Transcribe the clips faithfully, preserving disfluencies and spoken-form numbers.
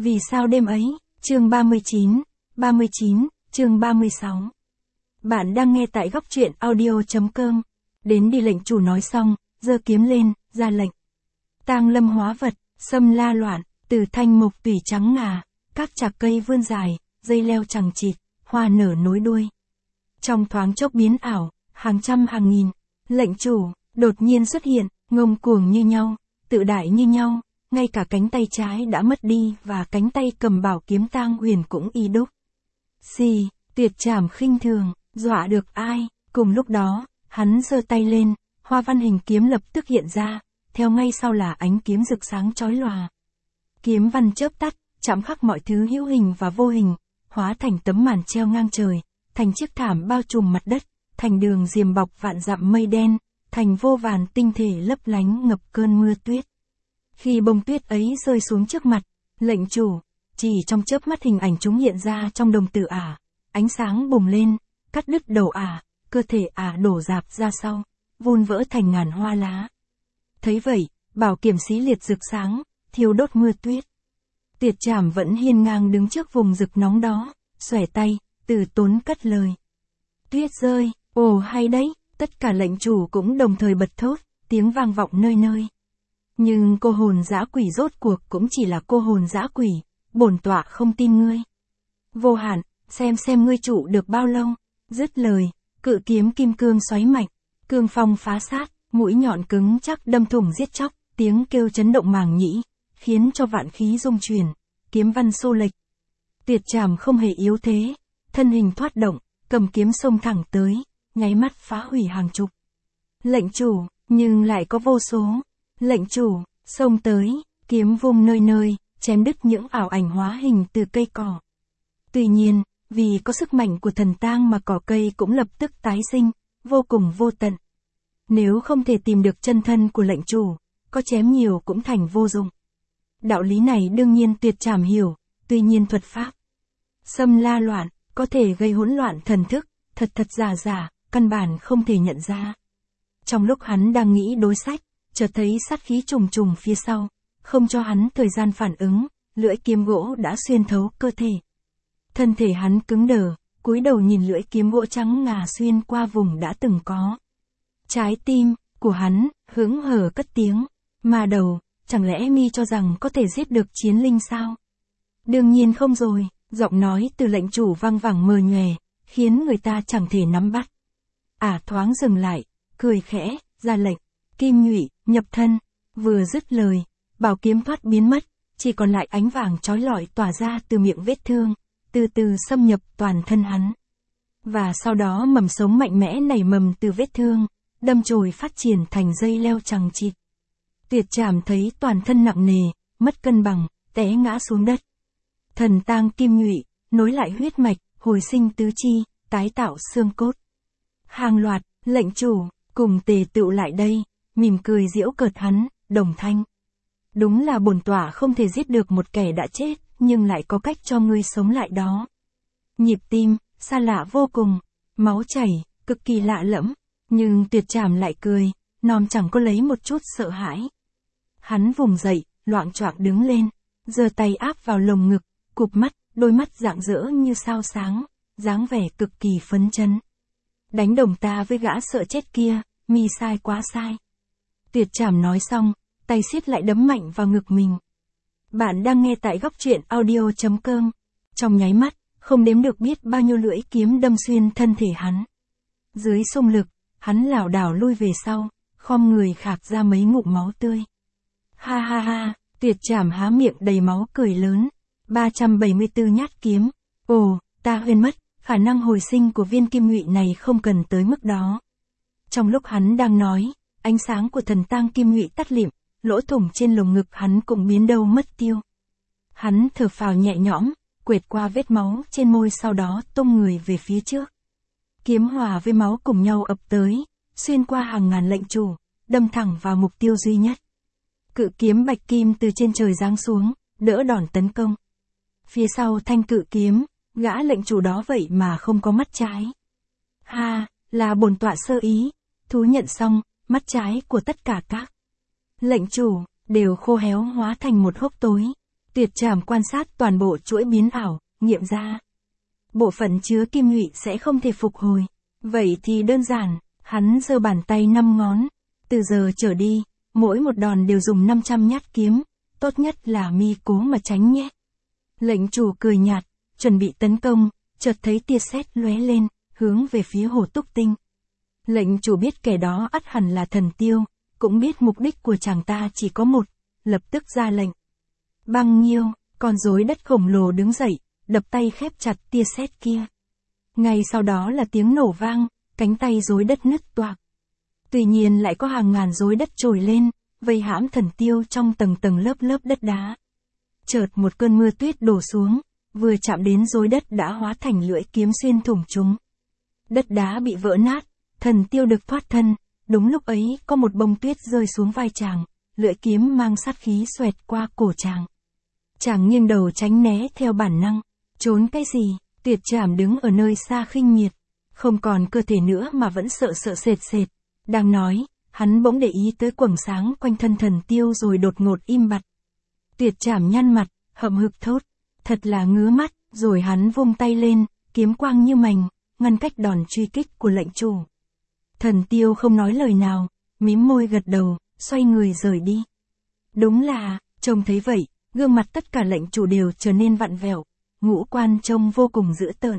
Vì sao đêm ấy, chương ba mươi chín, ba mươi chín, chương ba mươi sáu. Bạn đang nghe tại góc truyện audio.com. Đến đi lệnh chủ nói xong, giơ kiếm lên, ra lệnh. Tang lâm hóa vật, sâm la loạn, từ thanh mục tủy trắng ngà, các chạc cây vươn dài, dây leo chằng chịt, hoa nở nối đuôi. Trong thoáng chốc biến ảo, hàng trăm hàng nghìn, lệnh chủ, đột nhiên xuất hiện, ngông cuồng như nhau, tự đại như nhau, ngay cả cánh tay trái đã mất đi và cánh tay cầm bảo kiếm tang huyền cũng y đúc. Xì, tuyệt trảm khinh thường, dọa được ai, cùng lúc đó, hắn giơ tay lên, hoa văn hình kiếm lập tức hiện ra, theo ngay sau là ánh kiếm rực sáng chói lòa. Kiếm văn chớp tắt, chạm khắc mọi thứ hữu hình và vô hình, hóa thành tấm màn treo ngang trời, thành chiếc thảm bao trùm mặt đất, thành đường diềm bọc vạn dặm mây đen, thành vô vàn tinh thể lấp lánh ngập cơn mưa tuyết. Khi bông tuyết ấy rơi xuống trước mặt, lệnh chủ, chỉ trong chớp mắt hình ảnh chúng hiện ra trong đồng tử ả, ánh sáng bùng lên, cắt đứt đầu ả, cơ thể ả đổ rạp ra sau, vun vỡ thành ngàn hoa lá. Thấy vậy, bảo kiếm xí liệt rực sáng, thiêu đốt mưa tuyết. Tuyệt trảm vẫn hiên ngang đứng trước vùng rực nóng đó, xòe tay, từ tốn cất lời. Tuyết rơi, ồ hay đấy, tất cả lệnh chủ cũng đồng thời bật thốt, tiếng vang vọng nơi nơi. Nhưng cô hồn dã quỷ rốt cuộc cũng chỉ là cô hồn dã quỷ, bổn tọa không tin ngươi. Vô hạn, xem xem ngươi trụ được bao lâu. Dứt lời, cự kiếm kim cương xoáy mạnh, cương phong phá sát, mũi nhọn cứng chắc đâm thủng giết chóc, tiếng kêu chấn động màng nhĩ, khiến cho vạn khí rung chuyển, kiếm văn xô lệch. Tuyệt trảm không hề yếu thế, thân hình thoát động, cầm kiếm xông thẳng tới, nháy mắt phá hủy hàng chục. Lệnh chủ, nhưng lại có vô số. Lệnh chủ, xông tới, kiếm vung nơi nơi, chém đứt những ảo ảnh hóa hình từ cây cỏ. Tuy nhiên, vì có sức mạnh của thần tang mà cỏ cây cũng lập tức tái sinh, vô cùng vô tận. Nếu không thể tìm được chân thân của lệnh chủ, có chém nhiều cũng thành vô dụng. Đạo lý này đương nhiên tuyệt trảm hiểu, tuy nhiên thuật pháp sâm la loạn, có thể gây hỗn loạn thần thức, thật thật giả giả, căn bản không thể nhận ra. Trong lúc hắn đang nghĩ đối sách, chợt thấy sát khí trùng trùng phía sau, không cho hắn thời gian phản ứng, lưỡi kiếm gỗ đã xuyên thấu cơ thể. Thân thể hắn cứng đờ, cúi đầu nhìn lưỡi kiếm gỗ trắng ngà xuyên qua vùng đã từng có. Trái tim của hắn hững hờ cất tiếng, mà đầu, chẳng lẽ mi cho rằng có thể giết được chiến linh sao? Đương nhiên không rồi, giọng nói từ lệnh chủ vang vẳng mờ nhòe, khiến người ta chẳng thể nắm bắt. Ả thoáng dừng lại, cười khẽ, ra lệnh. Kim nhụy, nhập thân, vừa dứt lời, bảo kiếm thoát biến mất, chỉ còn lại ánh vàng chói lọi tỏa ra từ miệng vết thương, từ từ xâm nhập toàn thân hắn. Và sau đó mầm sống mạnh mẽ nảy mầm từ vết thương, đâm chồi phát triển thành dây leo chằng chịt. Tuyệt trảm thấy toàn thân nặng nề, mất cân bằng, té ngã xuống đất. Thần tang kim nhụy, nối lại huyết mạch, hồi sinh tứ chi, tái tạo xương cốt. Hàng loạt, lệnh chủ, cùng tề tựu lại đây. Mỉm cười giễu cợt hắn, đồng thanh. Đúng là bổn tọa không thể giết được một kẻ đã chết, nhưng lại có cách cho ngươi sống lại đó. Nhịp tim, xa lạ vô cùng, máu chảy, cực kỳ lạ lẫm, nhưng tuyệt trảm lại cười, nòm chẳng có lấy một chút sợ hãi. Hắn vùng dậy, loạng choạng đứng lên, giơ tay áp vào lồng ngực, cụp mắt, đôi mắt rạng rỡ như sao sáng, dáng vẻ cực kỳ phấn chấn. Đánh đồng ta với gã sợ chết kia, mi sai quá sai. Tuyệt trảm nói xong, tay siết lại đấm mạnh vào ngực mình. Bạn đang nghe tại góc truyện audio.com. Trong nháy mắt, không đếm được biết bao nhiêu lưỡi kiếm đâm xuyên thân thể hắn. Dưới xung lực, hắn lảo đảo lui về sau, khom người khạc ra mấy ngụm máu tươi. Ha ha ha, tuyệt trảm há miệng đầy máu cười lớn. ba trăm bảy mươi tư nhát kiếm. Ồ, ta quên mất, khả năng hồi sinh của viên kim nhụy này không cần tới mức đó. Trong lúc hắn đang nói, ánh sáng của thần tang kim nhụy tắt lịm, lỗ thủng trên lồng ngực hắn cũng biến đâu mất tiêu. Hắn thở phào nhẹ nhõm, quệt qua vết máu trên môi sau đó tung người về phía trước. Kiếm hòa với máu cùng nhau ập tới, xuyên qua hàng ngàn lệnh chủ, đâm thẳng vào mục tiêu duy nhất. Cự kiếm bạch kim từ trên trời giáng xuống, đỡ đòn tấn công. Phía sau thanh cự kiếm, gã lệnh chủ đó vậy mà không có mắt trái. Ha, là bổn tọa sơ ý, thú nhận xong, mắt trái của tất cả các lệnh chủ đều khô héo hóa thành một hốc tối. Tuyệt Trảm quan sát toàn bộ chuỗi biến ảo, nghiệm ra. Bộ phận chứa kim nhụy sẽ không thể phục hồi. Vậy thì đơn giản, hắn giơ bàn tay năm ngón. Từ giờ trở đi, mỗi một đòn đều dùng năm trăm nhát kiếm. Tốt nhất là mi cố mà tránh nhé. Lệnh chủ cười nhạt, chuẩn bị tấn công, chợt thấy tia sét lóe lên, hướng về phía Hồ Túc Tinh. Lệnh chủ biết kẻ đó ắt hẳn là Thần Tiêu, cũng biết mục đích của chàng ta chỉ có một, lập tức ra lệnh. Băng Nhiêu, con rối đất khổng lồ đứng dậy, đập tay khép chặt tia sét kia. Ngay sau đó là tiếng nổ vang, cánh tay rối đất nứt toạc. Tuy nhiên lại có hàng ngàn rối đất trồi lên, vây hãm Thần Tiêu trong tầng tầng lớp lớp đất đá. Chợt một cơn mưa tuyết đổ xuống, vừa chạm đến rối đất đã hóa thành lưỡi kiếm xuyên thủng chúng. Đất đá bị vỡ nát, Thần Tiêu được thoát thân, đúng lúc ấy có một bông tuyết rơi xuống vai chàng, lưỡi kiếm mang sát khí xoẹt qua cổ chàng. Chàng nghiêng đầu tránh né theo bản năng, trốn cái gì? Tuyệt Trảm đứng ở nơi xa khinh miệt, không còn cơ thể nữa mà vẫn sợ sợ sệt sệt. Đang nói, hắn bỗng để ý tới quầng sáng quanh thân Thần Tiêu rồi đột ngột im bặt. Tuyệt Trảm nhăn mặt, hậm hực thốt, thật là ngứa mắt, rồi hắn vung tay lên, kiếm quang như mành, ngăn cách đòn truy kích của lệnh chủ. Thần Tiêu không nói lời nào, mím môi gật đầu, xoay người rời đi. Đúng là, trông thấy vậy, gương mặt tất cả lệnh chủ đều trở nên vặn vẹo, ngũ quan trông vô cùng dữ tợn.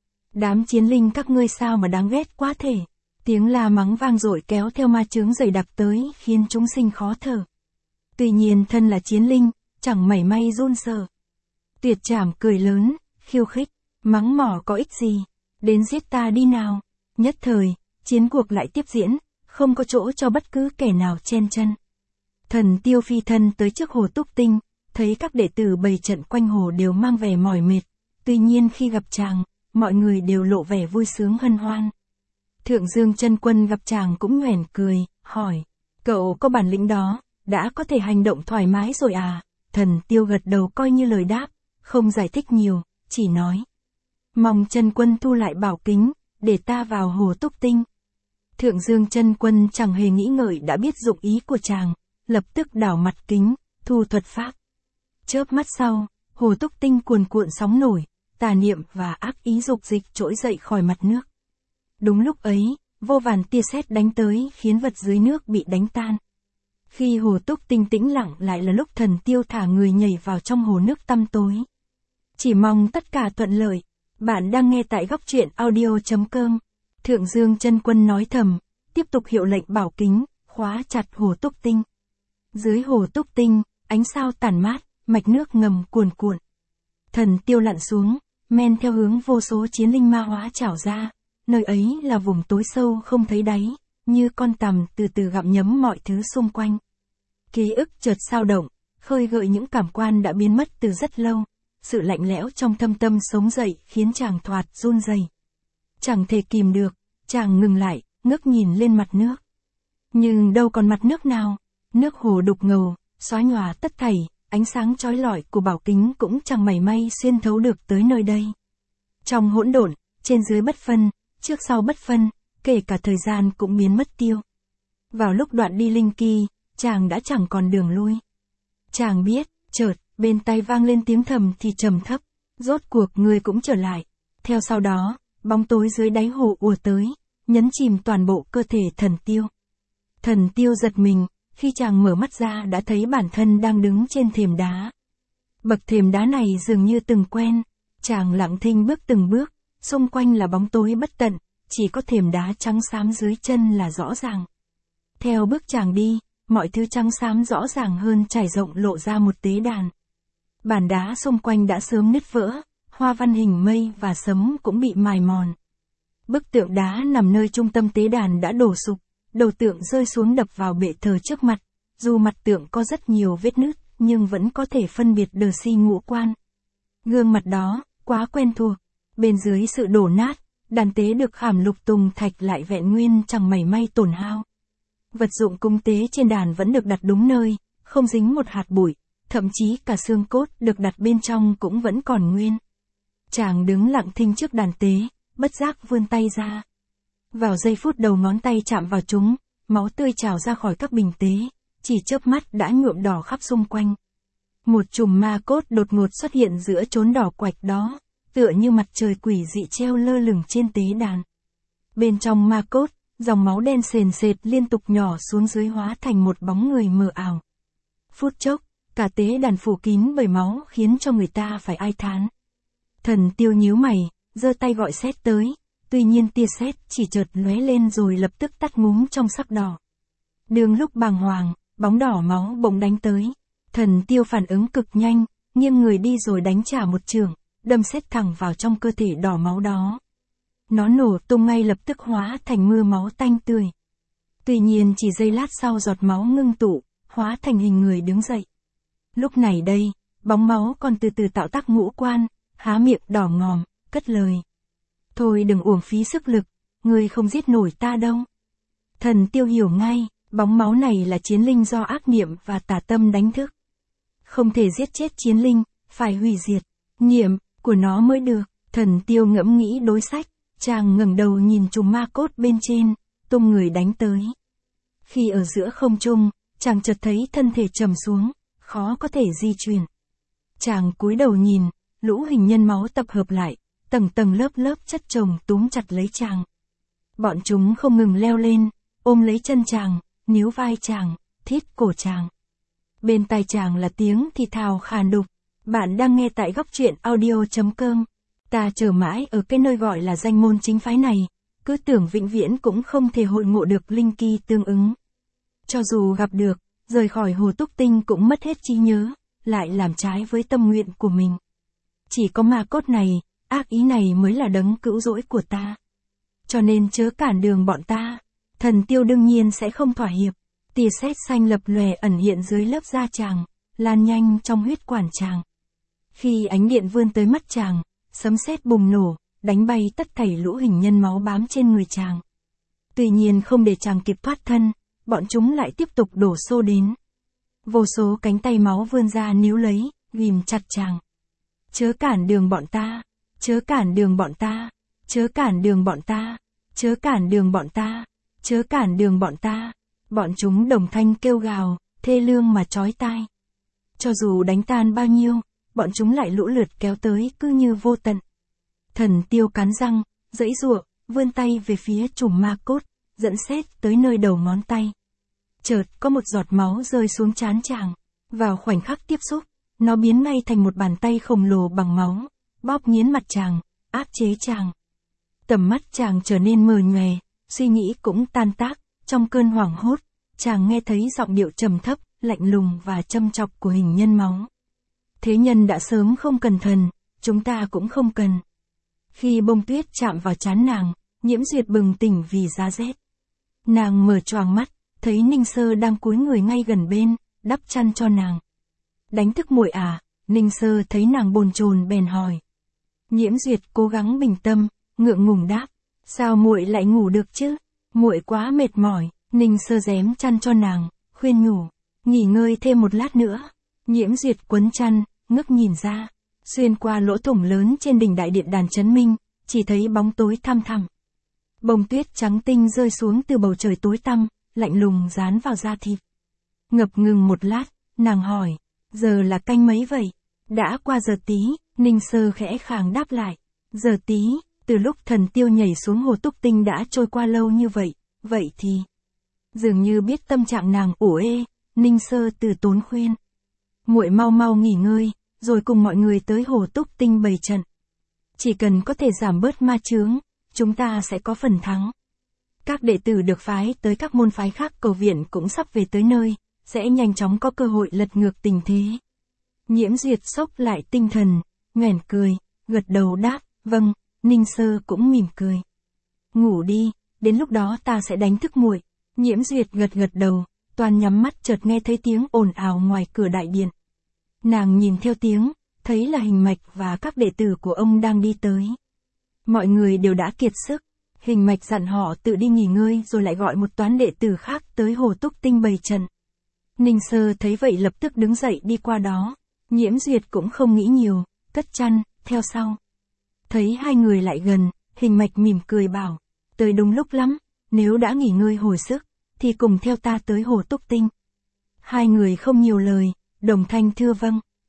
Đám chiến linh các ngươi sao mà đáng ghét quá thể. Tiếng la mắng vang dội kéo theo ma chướng dày đặc tới khiến chúng sinh khó thở. Tuy nhiên thân là chiến linh, chẳng mảy may run sợ. Tuyệt Trảm cười lớn, khiêu khích, mắng mỏ có ích gì, đến giết ta đi nào. Nhất thời, chiến cuộc lại tiếp diễn, không có chỗ cho bất cứ kẻ nào chen chân. Thần Tiêu phi thân tới trước Hồ Túc Tinh, thấy các đệ tử bày trận quanh hồ đều mang vẻ mỏi mệt, tuy nhiên khi gặp chàng, mọi người đều lộ vẻ vui sướng hân hoan. Thượng Dương Chân Quân gặp chàng cũng nhoẻn cười, hỏi, cậu có bản lĩnh đó, đã có thể hành động thoải mái rồi à? Thần Tiêu gật đầu coi như lời đáp, không giải thích nhiều, chỉ nói. Mong Chân Quân thu lại bảo kính, để ta vào Hồ Túc Tinh. Thượng Dương Chân Quân chẳng hề nghĩ ngợi đã biết dụng ý của chàng, lập tức đảo mặt kính, thu thuật pháp. Chớp mắt sau, Hồ Túc Tinh cuồn cuộn sóng nổi, tà niệm và ác ý dục dịch trỗi dậy khỏi mặt nước. Đúng lúc ấy, vô vàn tia sét đánh tới khiến vật dưới nước bị đánh tan. Khi Hồ Túc Tinh tĩnh lặng lại là lúc Thần Tiêu thả người nhảy vào trong hồ nước tăm tối. Chỉ mong tất cả thuận lợi. Bạn đang nghe tại góc truyện audio chấm com. Thượng Dương Chân Quân nói thầm, tiếp tục hiệu lệnh bảo kính, khóa chặt Hồ Túc Tinh. Dưới Hồ Túc Tinh, ánh sao tản mát, mạch nước ngầm cuồn cuộn. Thần Tiêu lặn xuống, men theo hướng vô số chiến linh ma hóa trảo ra, nơi ấy là vùng tối sâu không thấy đáy, như con tằm từ từ gặm nhấm mọi thứ xung quanh. Ký ức chợt sao động, khơi gợi những cảm quan đã biến mất từ rất lâu. Sự lạnh lẽo trong thâm tâm sống dậy khiến chàng thoạt run rẩy. Chẳng thể kìm được, chàng ngừng lại, ngước nhìn lên mặt nước. Nhưng đâu còn mặt nước nào, nước hồ đục ngầu, xóa nhòa tất thảy, ánh sáng chói lọi của bảo kính cũng chẳng mảy may xuyên thấu được tới nơi đây. Trong hỗn độn, trên dưới bất phân, trước sau bất phân, kể cả thời gian cũng biến mất tiêu. Vào lúc đoạn đi linh kỳ, chàng đã chẳng còn đường lui. Chàng biết, chợt, bên tai vang lên tiếng thầm thì trầm thấp, rốt cuộc người cũng trở lại. Theo sau đó, bóng tối dưới đáy hồ ùa tới, nhấn chìm toàn bộ cơ thể Thần Tiêu. Thần Tiêu giật mình, khi chàng mở mắt ra đã thấy bản thân đang đứng trên thềm đá. Bậc thềm đá này dường như từng quen, chàng lặng thinh bước từng bước, xung quanh là bóng tối bất tận, chỉ có thềm đá trắng xám dưới chân là rõ ràng. Theo bước chàng đi, mọi thứ trắng xám rõ ràng hơn trải rộng lộ ra một tế đàn. Bàn đá xung quanh đã sớm nứt vỡ, hoa văn hình mây và sấm cũng bị mài mòn. Bức tượng đá nằm nơi trung tâm tế đàn đã đổ sụp, đầu tượng rơi xuống đập vào bệ thờ trước mặt, dù mặt tượng có rất nhiều vết nứt, nhưng vẫn có thể phân biệt đờ si ngũ quan. Gương mặt đó, quá quen thuộc, bên dưới sự đổ nát, đàn tế được khảm lục tùng thạch lại vẹn nguyên chẳng mảy may tổn hao. Vật dụng cúng tế trên đàn vẫn được đặt đúng nơi, không dính một hạt bụi, thậm chí cả xương cốt được đặt bên trong cũng vẫn còn nguyên. Chàng đứng lặng thinh trước đàn tế, bất giác vươn tay ra. Vào giây phút đầu ngón tay chạm vào chúng, máu tươi trào ra khỏi các bình tế, chỉ chớp mắt đã nhuộm đỏ khắp xung quanh. Một chùm ma cốt đột ngột xuất hiện giữa chốn đỏ quạch đó, tựa như mặt trời quỷ dị treo lơ lửng trên tế đàn. Bên trong ma cốt, dòng máu đen sền sệt liên tục nhỏ xuống dưới hóa thành một bóng người mờ ảo. Phút chốc, cả tế đàn phủ kín bởi máu khiến cho người ta phải ai thán. Thần Tiêu nhíu mày, giơ tay gọi sét tới, tuy nhiên tia sét chỉ chợt lóe lên rồi lập tức tắt ngúm trong sắc đỏ. Đường lúc bàng hoàng, bóng đỏ máu bỗng đánh tới. Thần Tiêu phản ứng cực nhanh, nghiêng người đi rồi đánh trả một chưởng, đâm sét thẳng vào trong cơ thể đỏ máu đó. Nó nổ tung ngay lập tức hóa thành mưa máu tanh tươi. Tuy nhiên chỉ giây lát sau giọt máu ngưng tụ, hóa thành hình người đứng dậy. Lúc này đây, bóng máu còn từ từ tạo tác ngũ quan, há miệng đỏ ngòm, cất lời. Thôi đừng uổng phí sức lực, ngươi không giết nổi ta đâu. Thần Tiêu hiểu ngay, bóng máu này là chiến linh do ác niệm và tà tâm đánh thức. Không thể giết chết chiến linh, phải hủy diệt niệm của nó mới được. Thần Tiêu ngẫm nghĩ đối sách, chàng ngẩng đầu nhìn chùm ma cốt bên trên, tung người đánh tới. Khi ở giữa không trung, chàng chợt thấy thân thể trầm xuống, khó có thể di chuyển. Chàng cúi đầu nhìn, lũ hình nhân máu tập hợp lại, tầng tầng lớp lớp chất chồng túm chặt lấy chàng. Bọn chúng không ngừng leo lên, ôm lấy chân chàng, níu vai chàng, thít cổ chàng. Bên tai chàng là tiếng thì thào khàn đục. Bạn đang nghe tại góc truyện audio chấm com. Ta chờ mãi ở cái nơi gọi là danh môn chính phái này, cứ tưởng vĩnh viễn cũng không thể hội ngộ được linh kỳ tương ứng. Cho dù gặp được, rời khỏi Hồ Túc Tinh cũng mất hết trí nhớ, lại làm trái với tâm nguyện của mình. Chỉ có ma cốt này, ác ý này mới là đấng cứu rỗi của ta. Cho nên chớ cản đường bọn ta. Thần Tiêu đương nhiên sẽ không thỏa hiệp. Tia sét xanh lập lòe ẩn hiện dưới lớp da chàng, lan nhanh trong huyết quản chàng. Khi ánh điện vươn tới mắt chàng, sấm sét bùng nổ, đánh bay tất thảy lũ hình nhân máu bám trên người chàng. Tuy nhiên không để chàng kịp thoát thân, bọn chúng lại tiếp tục đổ xô đến. Vô số cánh tay máu vươn ra níu lấy, ghìm chặt chàng. Chớ cản đường bọn ta, chớ cản đường bọn ta, chớ cản đường bọn ta, chớ cản đường bọn ta, chớ cản đường bọn ta. Bọn chúng đồng thanh kêu gào, thê lương mà chói tai. Cho dù đánh tan bao nhiêu, bọn chúng lại lũ lượt kéo tới cứ như vô tận. Thần Tiêu cắn răng, giãy giụa, vươn tay về phía chùm ma cốt, dẫn sét tới nơi đầu ngón tay. Chợt có một giọt máu rơi xuống trán chàng. Vào khoảnh khắc tiếp xúc, nó biến ngay thành một bàn tay khổng lồ bằng máu, bóp nghiến mặt chàng, áp chế chàng. Tầm mắt chàng trở nên mờ nhòe, suy nghĩ cũng tan tác. Trong cơn hoảng hốt, chàng nghe thấy giọng điệu trầm thấp, lạnh lùng và châm chọc của hình nhân máu. Thế nhân đã sớm không cần thần, chúng ta cũng không cần. Khi bông tuyết chạm vào trán nàng, Nhiễm Duyệt bừng tỉnh vì giá rét. Nàng mở choàng mắt, thấy Ninh Sơ đang cúi người ngay gần bên, đắp chăn cho nàng. Đánh thức muội à? Ninh Sơ thấy nàng bồn chồn bèn hỏi. Nhiễm Duyệt cố gắng bình tâm, ngượng ngùng đáp. Sao muội lại ngủ được chứ? Muội quá mệt mỏi. Ninh Sơ rém chăn cho nàng, khuyên nhủ. Nghỉ ngơi thêm một lát nữa. Nhiễm Duyệt quấn chăn, ngước nhìn ra. Xuyên qua lỗ thủng lớn trên đỉnh đại điện đàn Trấn Minh, chỉ thấy bóng tối thăm thẳm. Bông tuyết trắng tinh rơi xuống từ bầu trời tối tăm, lạnh lùng dán vào da thịt. Ngập ngừng một lát, nàng hỏi. Giờ là canh mấy vậy? Đã qua giờ tí. Ninh Sơ khẽ khàng đáp lại. Giờ tí. Từ lúc Thần Tiêu nhảy xuống Hồ Túc Tinh đã trôi qua lâu như vậy, vậy thì... Dường như biết tâm trạng nàng ủ ê, Ninh Sơ từ tốn khuyên. Muội mau mau nghỉ ngơi, rồi cùng mọi người tới Hồ Túc Tinh bày trận. Chỉ cần có thể giảm bớt ma chướng, chúng ta sẽ có phần thắng. Các đệ tử được phái tới các môn phái khác cầu viện cũng sắp về tới nơi, sẽ nhanh chóng có cơ hội lật ngược tình thế. Nhiễm Duyệt sốc lại tinh thần, nhoẻn cười, gật đầu đáp, vâng. Ninh Sơ cũng mỉm cười. Ngủ đi, đến lúc đó ta sẽ đánh thức muội. Nhiễm Duyệt gật gật đầu, toàn nhắm mắt chợt nghe thấy tiếng ồn ào ngoài cửa đại điện. Nàng nhìn theo tiếng, thấy là Hình Mạch và các đệ tử của ông đang đi tới. Mọi người đều đã kiệt sức. Hình Mạch dặn họ tự đi nghỉ ngơi rồi lại gọi một toán đệ tử khác tới Hồ Túc Tinh bày trận. Ninh Sơ thấy vậy lập tức đứng dậy đi qua đó. Nhiễm Duyệt cũng không nghĩ nhiều, cất chăn, theo sau. Thấy hai người lại gần, Hình Mạch mỉm cười bảo, tới đúng lúc lắm, nếu đã nghỉ ngơi hồi sức, thì cùng theo ta tới Hồ Túc Tinh. Hai người không nhiều lời, đồng thanh thưa vâng.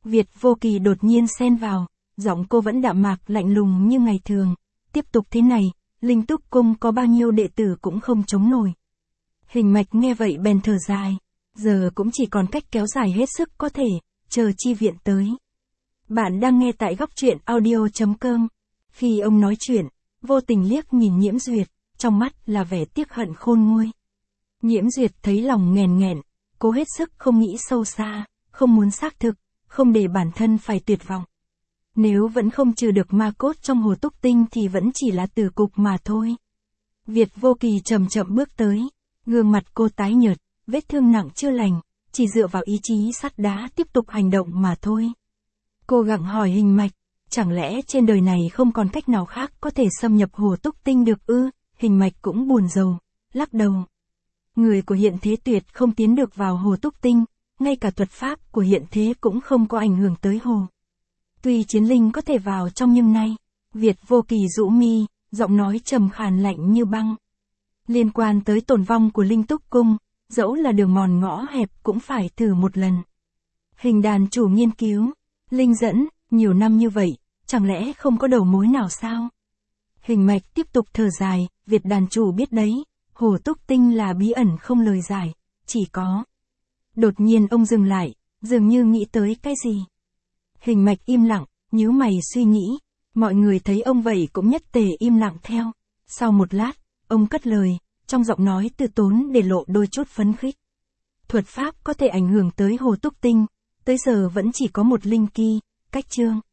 Việt Vô Kỳ đột nhiên xen vào, giọng cô vẫn đạm mạc lạnh lùng như ngày thường. Tiếp tục thế này, Linh Túc Cung có bao nhiêu đệ tử cũng không chống nổi. Hình Mạch nghe vậy bèn thở dài, giờ cũng chỉ còn cách kéo dài hết sức có thể, chờ chi viện tới. Bạn đang nghe tại góc truyện audio.com. Khi ông nói chuyện, vô tình liếc nhìn Nhiễm Duyệt, trong mắt là vẻ tiếc hận khôn nguôi. Nhiễm Duyệt thấy lòng nghèn nghẹn, cố hết sức không nghĩ sâu xa, không muốn xác thực, không để bản thân phải tuyệt vọng. Nếu vẫn không trừ được ma cốt trong hồ túc tinh thì vẫn chỉ là tử cục mà thôi. Việt Vô Kỳ chậm chậm bước tới, gương mặt cô tái nhợt, vết thương nặng chưa lành, chỉ dựa vào ý chí sắt đá tiếp tục hành động mà thôi. Cô gặng hỏi Hình Mạch, chẳng lẽ trên đời này không còn cách nào khác có thể xâm nhập hồ túc tinh được ư? Hình Mạch cũng buồn rầu, lắc đầu. Người của hiện thế tuyệt không tiến được vào hồ túc tinh, ngay cả thuật pháp của hiện thế cũng không có ảnh hưởng tới hồ. Tuy chiến linh có thể vào trong nhưng nay, Việt Vô Kỳ rũ mi, giọng nói trầm khàn lạnh như băng. Liên quan tới tổn vong của Linh Túc Cung, dẫu là đường mòn ngõ hẹp cũng phải thử một lần. Hình đàn chủ nghiên cứu, linh dẫn, nhiều năm như vậy, chẳng lẽ không có đầu mối nào sao? Hình Mạch tiếp tục thở dài, Việt đàn chủ biết đấy, hồ túc tinh là bí ẩn không lời giải, chỉ có. Đột nhiên ông dừng lại, dường như nghĩ tới cái gì. Hình Mạch im lặng, nhíu mày suy nghĩ, mọi người thấy ông vậy cũng nhất tề im lặng theo. Sau một lát, ông cất lời, trong giọng nói từ tốn để lộ đôi chút phấn khích. Thuật pháp có thể ảnh hưởng tới hồ túc tinh, tới giờ vẫn chỉ có một linh kỳ, cách chương.